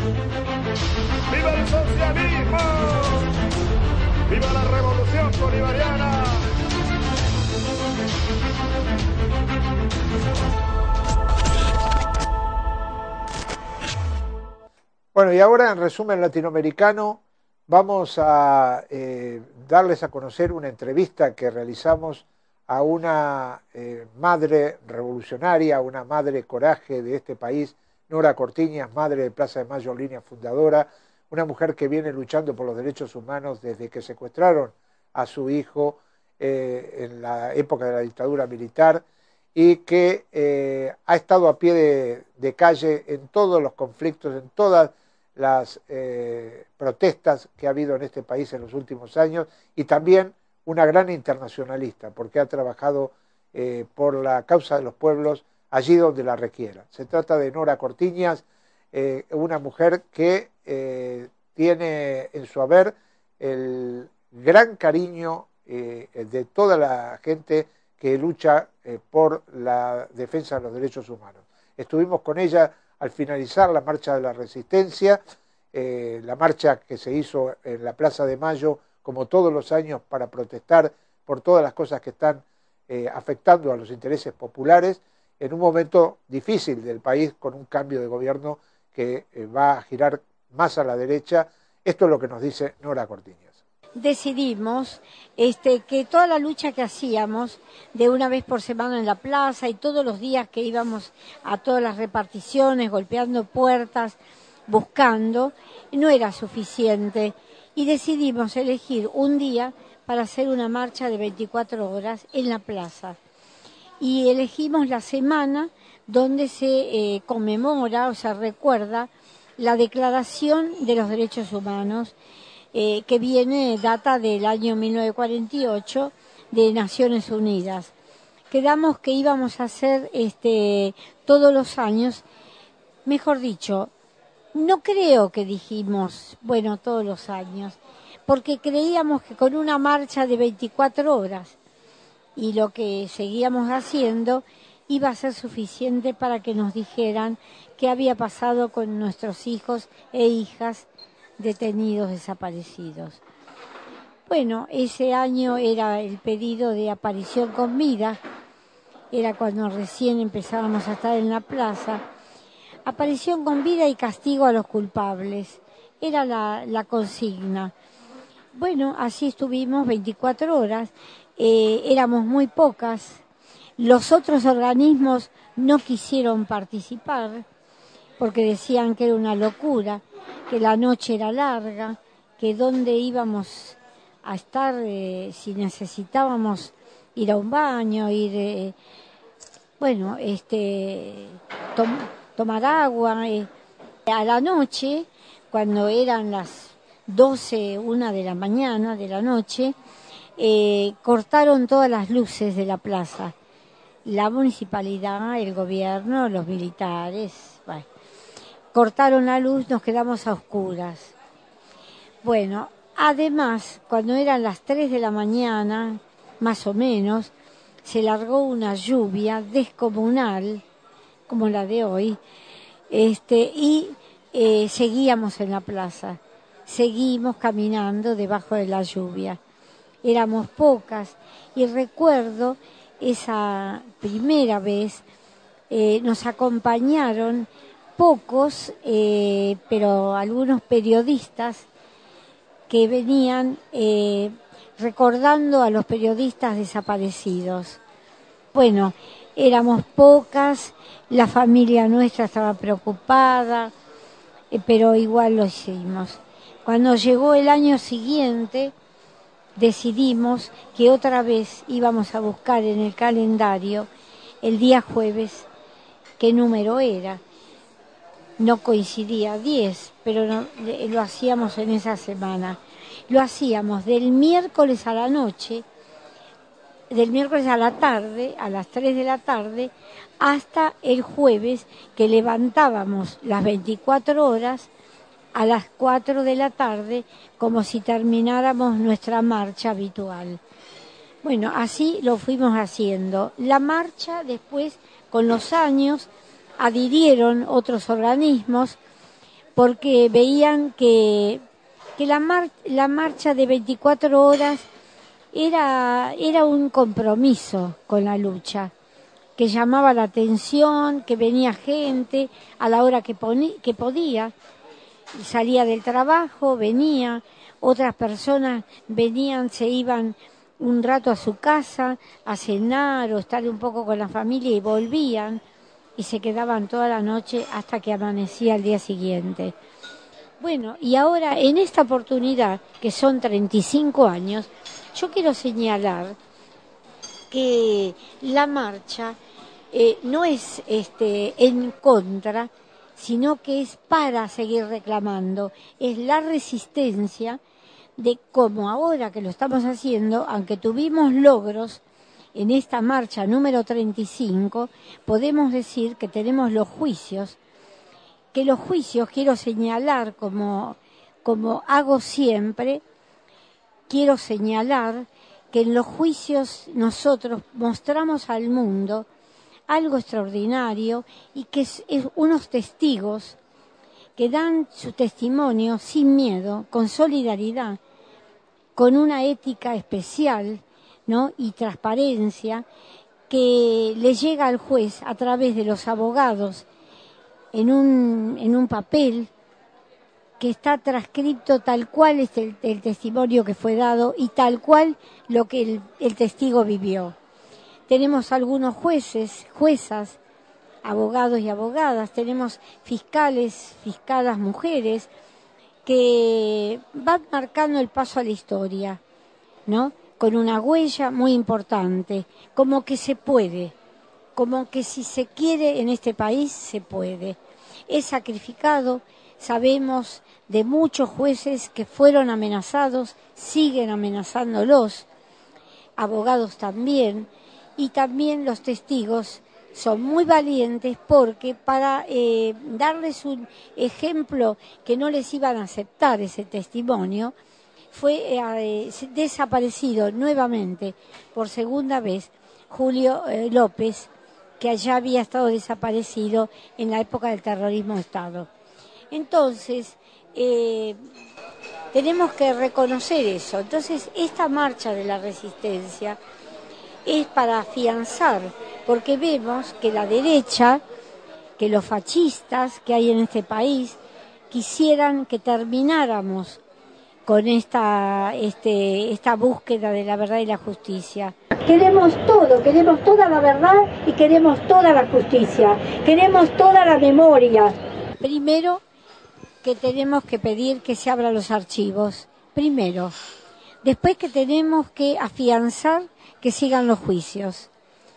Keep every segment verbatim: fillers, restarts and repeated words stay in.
¡Viva el socialismo! ¡Viva la revolución bolivariana! Bueno, y ahora en resumen latinoamericano vamos a eh, darles a conocer una entrevista que realizamos a una eh, madre revolucionaria, una madre coraje de este país, Nora Cortiñas, madre de Plaza de Mayo, línea fundadora, una mujer que viene luchando por los derechos humanos desde que secuestraron a su hijo eh, en la época de la dictadura militar y que eh, ha estado a pie de, de calle en todos los conflictos, en todas las eh, protestas que ha habido en este país en los últimos años, y también una gran internacionalista, porque ha trabajado eh, por la causa de los pueblos allí donde la requiera. Se trata de Nora Cortiñas, eh, una mujer que eh, tiene en su haber el gran cariño eh, de toda la gente que lucha eh, por la defensa de los derechos humanos. Estuvimos con ella al finalizar la marcha de la resistencia, eh, la marcha que se hizo en la Plaza de Mayo, como todos los años, para protestar por todas las cosas que están eh, afectando a los intereses populares, en un momento difícil del país, con un cambio de gobierno que eh, va a girar más a la derecha. Esto es lo que nos dice Nora Cortiñas. Decidimos este, que toda la lucha que hacíamos de una vez por semana en la plaza y todos los días que íbamos a todas las reparticiones, golpeando puertas, buscando, no era suficiente. Y decidimos elegir un día para hacer una marcha de veinticuatro horas en la plaza. Y elegimos la semana donde se eh, conmemora o se recuerda la Declaración de los Derechos Humanos, Eh, que viene, data del año mil novecientos cuarenta y ocho de Naciones Unidas. Quedamos que íbamos a hacer este, todos los años, mejor dicho, no creo que dijimos, bueno, todos los años, porque creíamos que con una marcha de veinticuatro horas y lo que seguíamos haciendo iba a ser suficiente para que nos dijeran qué había pasado con nuestros hijos e hijas detenidos, desaparecidos. Bueno, ese año era el pedido de aparición con vida, era cuando recién empezábamos a estar en la plaza. Aparición con vida y castigo a los culpables, era la, la consigna. Bueno, así estuvimos veinticuatro horas, eh, éramos muy pocas, los otros organismos no quisieron participar porque decían que era una locura, que la noche era larga, que dónde íbamos a estar eh, si necesitábamos ir a un baño, ir, eh, bueno, este, tom, tomar agua. Eh. A la noche, cuando eran las doce, una de la mañana, de la noche, eh, cortaron todas las luces de la plaza. La municipalidad, el gobierno, los militares, bueno. Cortaron la luz, nos quedamos a oscuras. Bueno, además, cuando eran las tres de la mañana, más o menos, se largó una lluvia descomunal, como la de hoy, este, y eh, seguíamos en la plaza, seguimos caminando debajo de la lluvia. Éramos pocas, y recuerdo esa primera vez, eh, nos acompañaron pocos, eh, pero algunos periodistas que venían eh, recordando a los periodistas desaparecidos. Bueno, éramos pocas, la familia nuestra estaba preocupada, eh, pero igual lo hicimos. Cuando llegó el año siguiente, decidimos que otra vez íbamos a buscar en el calendario el día jueves qué número era. No coincidía diez, pero no, lo hacíamos en esa semana. Lo hacíamos del miércoles a la noche, del miércoles a la tarde, a las tres de la tarde, hasta el jueves, que levantábamos las veinticuatro horas a las cuatro de la tarde, como si termináramos nuestra marcha habitual. Bueno, así lo fuimos haciendo. La marcha después, con los años, adhirieron otros organismos, porque veían que, que la, mar, la marcha de veinticuatro horas era, era un compromiso con la lucha, que llamaba la atención, que venía gente a la hora que, poni, que podía, salía del trabajo, venía, otras personas venían, se iban un rato a su casa a cenar o estar un poco con la familia y volvían y se quedaban toda la noche hasta que amanecía el día siguiente. Bueno, y ahora en esta oportunidad, que son treinta y cinco años, yo quiero señalar que la marcha eh, no es este, en contra, sino que es para seguir reclamando, es la resistencia de cómo ahora que lo estamos haciendo, aunque tuvimos logros en esta marcha número treinta y cinco, podemos decir que tenemos los juicios, que los juicios quiero señalar como, como hago siempre, quiero señalar que en los juicios nosotros mostramos al mundo algo extraordinario y que es, es unos testigos que dan su testimonio sin miedo, con solidaridad, con una ética especial, ¿no? Y transparencia que le llega al juez a través de los abogados en un, en un papel que está transcripto tal cual es el, el testimonio que fue dado y tal cual lo que el, el testigo vivió. Tenemos algunos jueces, juezas, abogados y abogadas, tenemos fiscales, fiscalas mujeres, que van marcando el paso a la historia, ¿no? Con una huella muy importante, como que se puede, como que si se quiere en este país, se puede. Es sacrificado, sabemos de muchos jueces que fueron amenazados, siguen amenazándolos, abogados también, y también los testigos son muy valientes porque para eh, darles un ejemplo que no les iban a aceptar ese testimonio, fue eh, desaparecido nuevamente por segunda vez Julio eh, López, que allá había estado desaparecido en la época del terrorismo de Estado. Entonces, eh, tenemos que reconocer eso. Entonces, esta marcha de la resistencia es para afianzar, porque vemos que la derecha, que los fascistas que hay en este país, quisieran que termináramos con esta, este, esta búsqueda de la verdad y la justicia. Queremos todo, queremos toda la verdad y queremos toda la justicia, queremos toda la memoria. Primero, que tenemos que pedir que se abran los archivos, primero. Después que tenemos que afianzar que sigan los juicios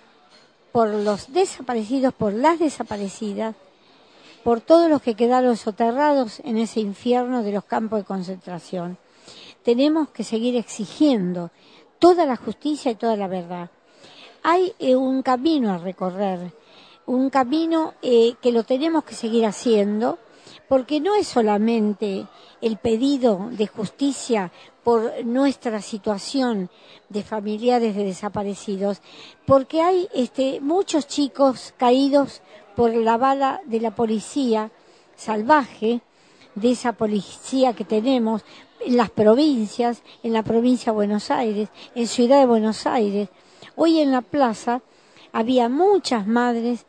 por los desaparecidos, por las desaparecidas, por todos los que quedaron soterrados en ese infierno de los campos de concentración. Tenemos que seguir exigiendo toda la justicia y toda la verdad. Hay eh, un camino a recorrer, un camino eh, que lo tenemos que seguir haciendo, porque no es solamente el pedido de justicia por nuestra situación de familiares de desaparecidos, porque hay este, muchos chicos caídos por la bala de la policía salvaje, de esa policía que tenemos en las provincias, en la provincia de Buenos Aires, en Ciudad de Buenos Aires. Hoy en la plaza había muchas madres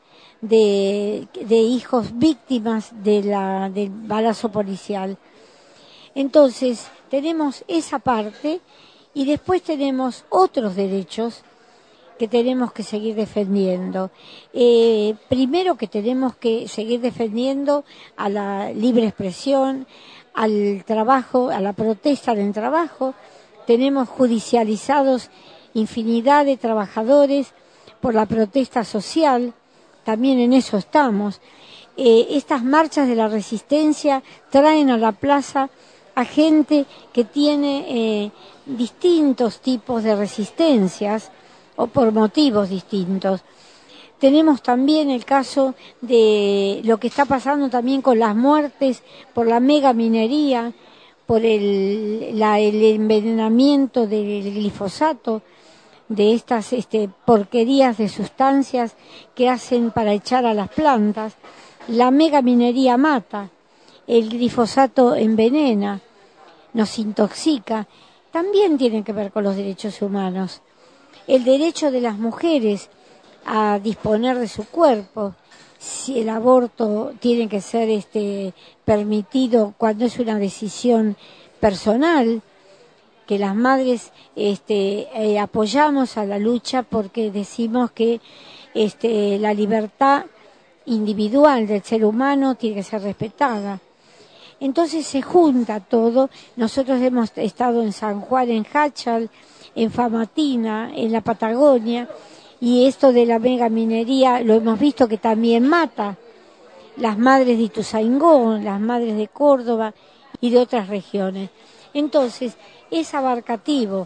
de, de hijos víctimas de la, del balazo policial. Entonces, tenemos esa parte y después tenemos otros derechos que tenemos que seguir defendiendo. Eh, primero que tenemos que seguir defendiendo a la libre expresión, al trabajo, a la protesta del trabajo. Tenemos judicializados infinidad de trabajadores por la protesta social, también en eso estamos. Eh, estas marchas de la resistencia traen a la plaza a gente que tiene eh, distintos tipos de resistencias o por motivos distintos. Tenemos también el caso de lo que está pasando también con las muertes por la megaminería, por el, la, el envenenamiento del glifosato, de estas este, porquerías de sustancias que hacen para echar a las plantas. La megaminería mata el glifosato envenena, nos intoxica, también tiene que ver con los derechos humanos. El derecho de las mujeres a disponer de su cuerpo, si el aborto tiene que ser este permitido cuando es una decisión personal, que las madres este eh, apoyamos a la lucha porque decimos que este la libertad individual del ser humano tiene que ser respetada. Entonces se junta todo. Nosotros hemos estado en San Juan, en Hachal, en Famatina, en la Patagonia, y esto de la megaminería lo hemos visto que también mata. Las madres de Ituzaingó, las madres de Córdoba y de otras regiones. Entonces, es abarcativo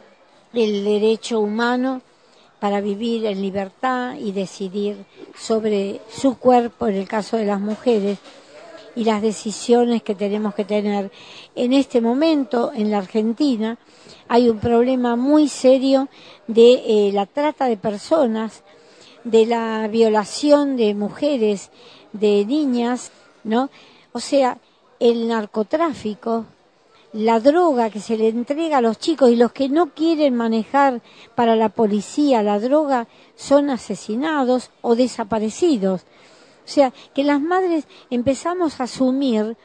el derecho humano para vivir en libertad y decidir sobre su cuerpo, en el caso de las mujeres, y las decisiones que tenemos que tener. En este momento, en la Argentina, hay un problema muy serio de eh, la trata de personas, de la violación de mujeres, de niñas, ¿no? O sea, el narcotráfico, la droga que se le entrega a los chicos, y los que no quieren manejar para la policía la droga son asesinados o desaparecidos. O sea, que las madres empezamos a asumir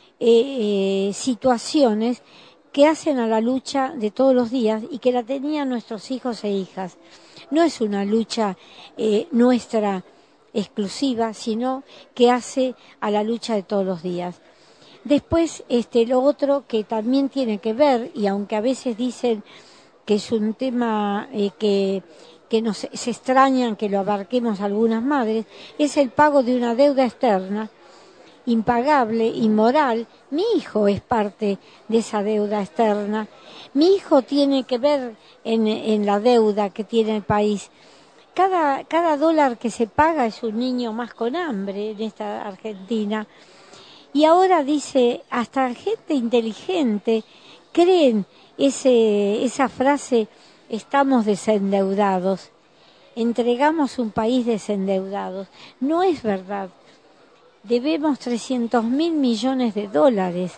eh, eh, situaciones que hacen a la lucha de todos los días y que la tenían nuestros hijos e hijas. No es una lucha eh, nuestra exclusiva, sino que hace a la lucha de todos los días. Después, este, lo otro que también tiene que ver, y aunque a veces dicen que es un tema eh, que, que nos, se extrañan que lo abarquemos algunas madres, es el pago de una deuda externa, impagable, inmoral. Mi hijo es parte de esa deuda externa. Mi hijo tiene que ver en, en la deuda que tiene el país. Cada, cada dólar que se paga es un niño más con hambre en esta Argentina. Y ahora dice, hasta gente inteligente creen ese, esa frase, estamos desendeudados, entregamos un país desendeudados. No es verdad. Debemos trescientos mil millones de dólares.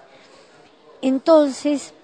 Entonces,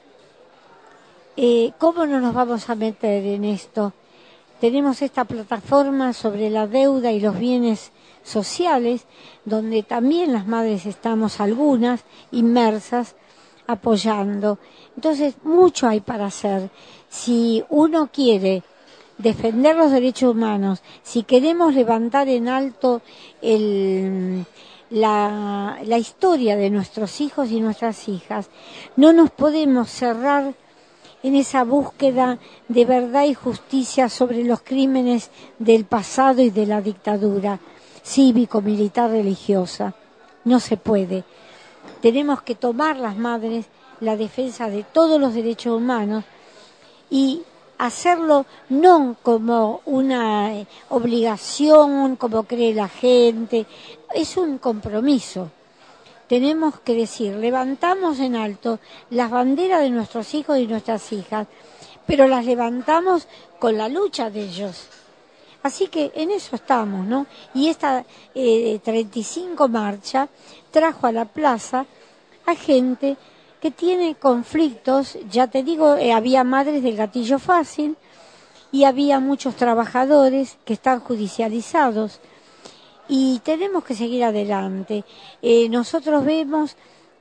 eh, ¿cómo no nos vamos a meter en esto? Tenemos esta plataforma sobre la deuda y los bienes sociales, donde también las madres estamos algunas inmersas apoyando. Entonces, mucho hay para hacer. Si uno quiere defender los derechos humanos, si queremos levantar en alto el, la, la historia de nuestros hijos y nuestras hijas, no nos podemos cerrar en esa búsqueda de verdad y justicia sobre los crímenes del pasado y de la dictadura cívico, militar, religiosa. No se puede. Tenemos que tomar las madres la defensa de todos los derechos humanos y hacerlo no como una obligación, como cree la gente, es un compromiso. Tenemos que decir, levantamos en alto las banderas de nuestros hijos y nuestras hijas, pero las levantamos con la lucha de ellos. Así que en eso estamos, ¿no? Y esta eh, treinta y cinco marcha trajo a la plaza a gente que tiene conflictos. Ya te digo, eh, había madres del gatillo fácil y había muchos trabajadores que están judicializados. Y tenemos que seguir adelante. Eh, nosotros vemos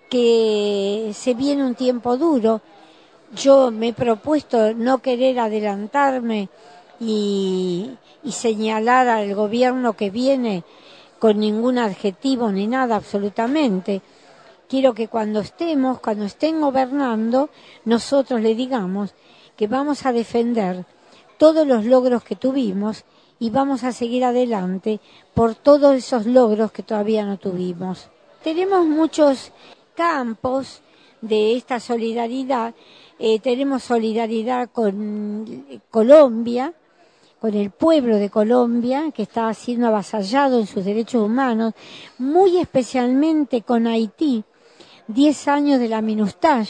que se viene un tiempo duro. Yo me he propuesto no querer adelantarme y, y señalar al gobierno que viene con ningún adjetivo ni nada, absolutamente. Quiero que cuando estemos, cuando estén gobernando, nosotros le digamos que vamos a defender todos los logros que tuvimos y vamos a seguir adelante por todos esos logros que todavía no tuvimos. Tenemos muchos campos de esta solidaridad. Eh, tenemos solidaridad con Colombia, con el pueblo de Colombia, que está siendo avasallado en sus derechos humanos, muy especialmente con Haití, diez años de la MINUSTAH,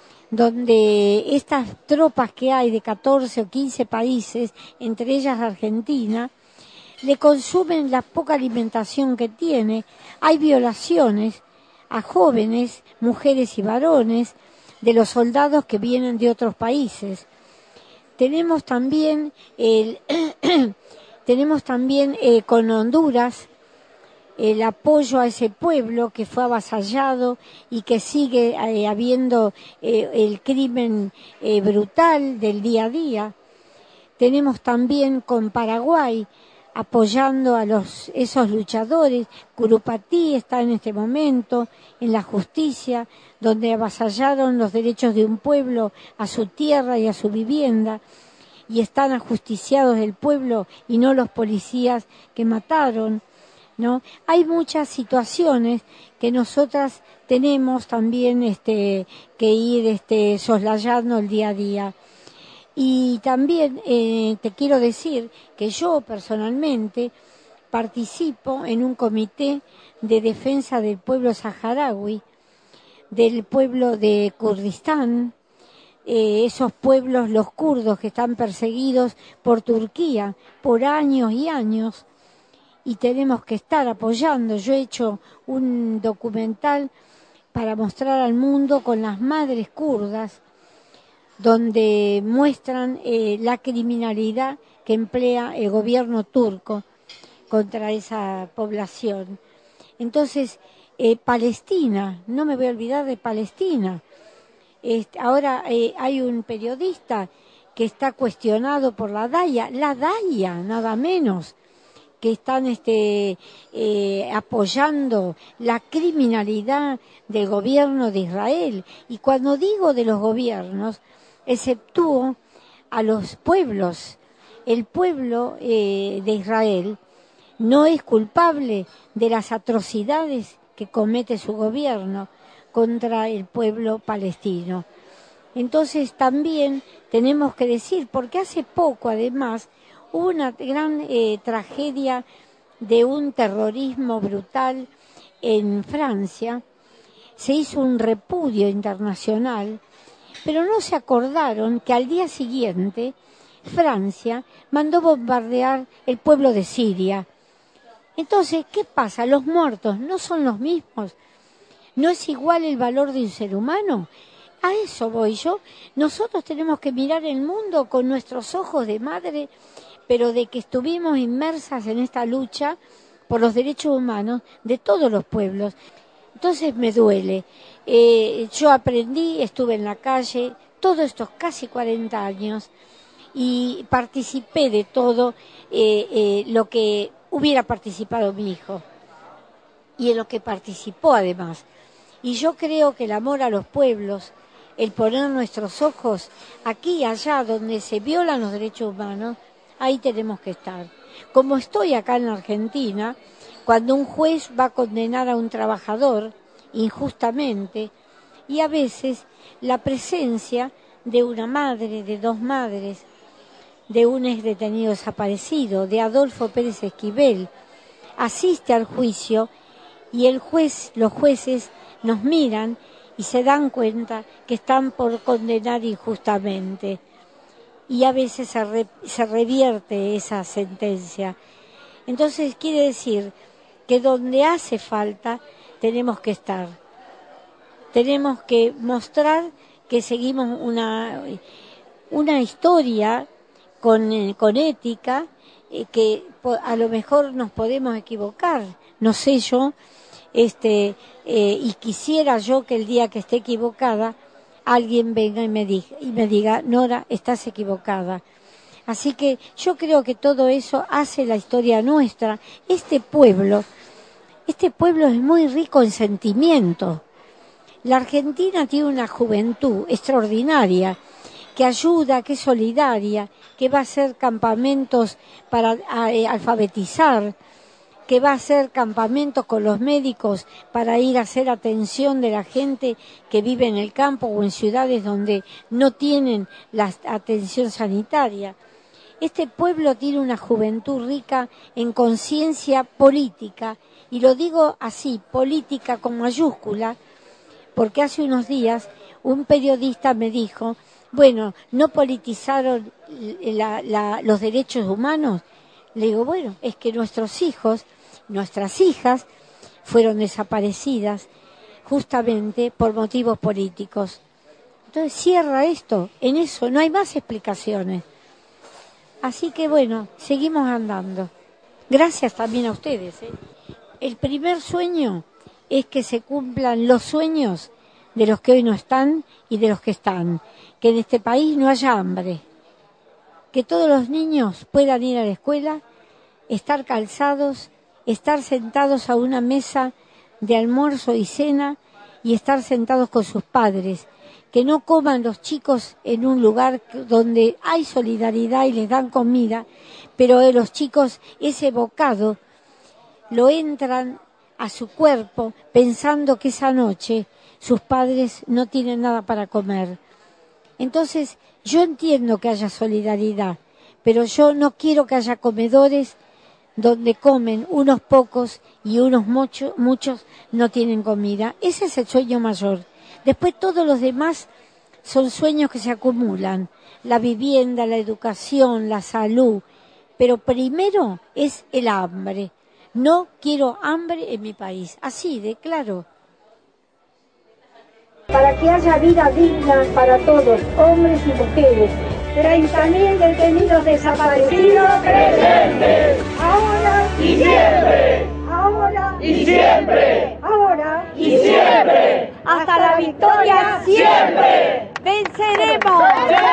donde estas tropas que hay de catorce o quince países, entre ellas Argentina, le consumen la poca alimentación que tiene. Hay violaciones, a jóvenes, mujeres y varones, de los soldados que vienen de otros países. Tenemos también, el, tenemos también eh, con Honduras el apoyo a ese pueblo que fue avasallado y que sigue eh, habiendo eh, el crimen eh, brutal del día a día. Tenemos también con Paraguay apoyando a los esos luchadores. Curupatí está en este momento en la justicia, donde avasallaron los derechos de un pueblo a su tierra y a su vivienda, y están ajusticiados el pueblo y no los policías que mataron, ¿no? Hay muchas situaciones que nosotras tenemos también este que ir este soslayando el día a día. Y también eh, te quiero decir que yo personalmente participo en un comité de defensa del pueblo saharaui, del pueblo de Kurdistán, eh, esos pueblos, los kurdos que están perseguidos por Turquía por años y años, y tenemos que estar apoyando. Yo he hecho un documental para mostrar al mundo con las madres kurdas, donde muestran eh, la criminalidad que emplea el gobierno turco contra esa población. Entonces, eh, Palestina, no me voy a olvidar de Palestina. Este, ahora eh, hay un periodista que está cuestionado por la DAIA, la DAIA, nada menos, que están este, eh, apoyando la criminalidad del gobierno de Israel. Y cuando digo de los gobiernos, exceptúo a los pueblos. El pueblo eh, de Israel no es culpable de las atrocidades que comete su gobierno contra el pueblo palestino. Entonces también tenemos que decir, porque hace poco además hubo una gran eh, tragedia de un terrorismo brutal en Francia, se hizo un repudio internacional, pero no se acordaron que al día siguiente Francia mandó bombardear el pueblo de Siria. Entonces, ¿qué pasa? ¿Los muertos no son los mismos? ¿No es igual el valor de un ser humano? A eso voy yo. Nosotros tenemos que mirar el mundo con nuestros ojos de madre, pero de que estuvimos inmersas en esta lucha por los derechos humanos de todos los pueblos. Entonces me duele. Eh, yo aprendí, estuve en la calle todos estos casi cuarenta años y participé de todo eh, eh, lo que hubiera participado mi hijo y en lo que participó además. Y yo creo que el amor a los pueblos, el poner nuestros ojos aquí y allá donde se violan los derechos humanos, ahí tenemos que estar. Como estoy acá en la Argentina, cuando un juez va a condenar a un trabajador injustamente, y a veces la presencia de una madre, de dos madres, de un ex detenido desaparecido, de Adolfo Pérez Esquivel, asiste al juicio y el juez, los jueces nos miran y se dan cuenta que están por condenar injustamente. Y a veces se, re, se revierte esa sentencia. Entonces quiere decir que donde hace falta tenemos que estar. Tenemos que mostrar que seguimos una, una historia con, con ética, eh, que a lo mejor nos podemos equivocar, no sé yo, este, eh, y quisiera yo que el día que esté equivocada alguien venga y me diga, y me diga, Nora, estás equivocada. Así que yo creo que todo eso hace la historia nuestra. Este pueblo, este pueblo es muy rico en sentimiento. La Argentina tiene una juventud extraordinaria, que ayuda, que es solidaria, que va a hacer campamentos para eh, alfabetizar, que va a hacer campamentos con los médicos para ir a hacer atención de la gente que vive en el campo o en ciudades donde no tienen la atención sanitaria. Este pueblo tiene una juventud rica en conciencia política, y lo digo así, política con mayúscula, porque hace unos días un periodista me dijo, bueno, ¿no politizaron la, la, los derechos humanos? Le digo, bueno, es que nuestros hijos, nuestras hijas, fueron desaparecidas justamente por motivos políticos. Entonces cierra esto, en eso no hay más explicaciones. Así que bueno, seguimos andando. Gracias también a ustedes, ¿eh? El primer sueño es que se cumplan los sueños de los que hoy no están y de los que están. Que en este país no haya hambre. Que todos los niños puedan ir a la escuela, estar calzados, estar sentados a una mesa de almuerzo y cena y estar sentados con sus padres. Que no coman los chicos en un lugar donde hay solidaridad y les dan comida, pero los chicos ese bocado lo entran a su cuerpo pensando que esa noche sus padres no tienen nada para comer. Entonces, yo entiendo que haya solidaridad, pero yo no quiero que haya comedores donde comen unos pocos y unos mucho, muchos no tienen comida. Ese es el sueño mayor. Después todos los demás son sueños que se acumulan. La vivienda, la educación, la salud. Pero primero es el hambre. No quiero hambre en mi país. Así de claro. Para que haya vida digna para todos, hombres y mujeres. treinta mil detenidos desaparecidos. Presentes. Ahora y siempre. Ahora y siempre. Ahora y siempre. Hasta la victoria siempre. Siempre. Venceremos.